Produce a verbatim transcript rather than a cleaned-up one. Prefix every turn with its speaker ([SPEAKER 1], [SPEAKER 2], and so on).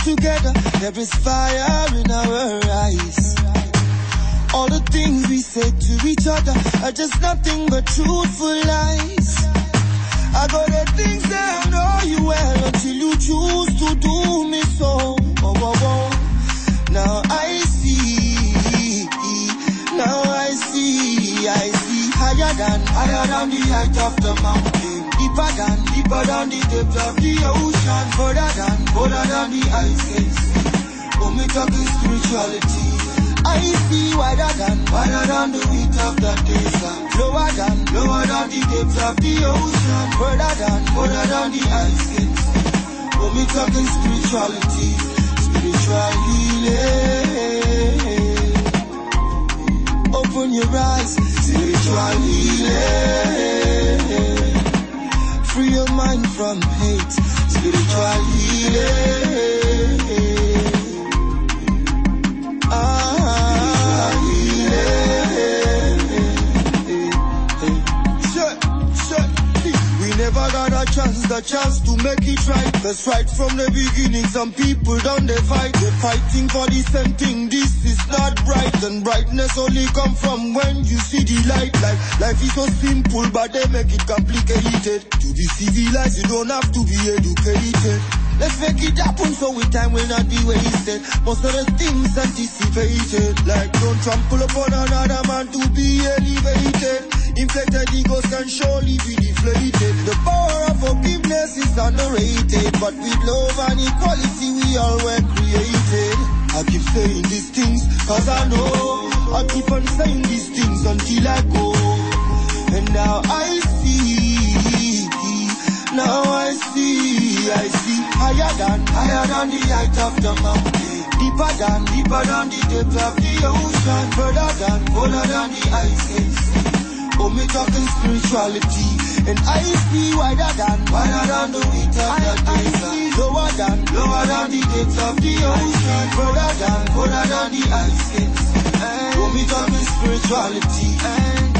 [SPEAKER 1] together, there is fire in our eyes. All the things we say to each other are just nothing but truthful lies. I got the things that I know you well until you choose to do me so. Oh, oh, oh. Now I see, now I see, I see higher than, higher than the height of the mountain. Deeper than, deeper than the depth of the ocean. Further than, further than the ice can see. When we talking spirituality, I see wider than, wider than the width of the desert. Lower than, lower than the depth of the ocean. Further than, further than the ice can see. When we talking spirituality, spiritual healing. Open your eyes, spiritual healing. Free your mind from hate, spiritual healing. Ah, healing. Sure, sure. We never got a chance, the chance to make it right. That's right from the beginning. Some people don't they fight, they're fighting for the same thing. This is not bright, and brightness only come from when you see the light. Life, life is so simple, but they make it complicated. To be civilized, you don't have to be educated. Let's make it happen so with time will not be wasted. Most of the things anticipated, like don't trample upon another man to be elevated. Inflated egos can surely be deflated. The power of forgiveness is underrated, but with love and equality we all were created. I keep saying these things cause I know I keep on saying these things until I go. And now I see, now I see, I see higher than, higher than the height of the mountain. Deeper than, deeper than the depth of the ocean. Further than, further than the ice can see. Oh, me talking spirituality. And I see wider than, wider than the width of the desert. Lower than, lower than the depth of the ocean. Further than, further than the ice can see. Oh, me talking spirituality.